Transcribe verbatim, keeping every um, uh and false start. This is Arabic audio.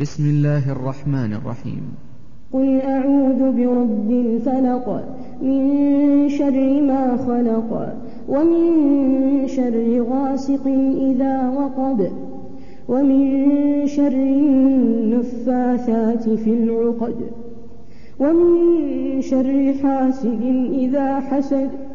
بسم الله الرحمن الرحيم. قل أعوذ برب الفلق من شر ما خلق ومن شر غاسق إذا وقب ومن شر النفاثات في العقد ومن شر حاسد إذا حسد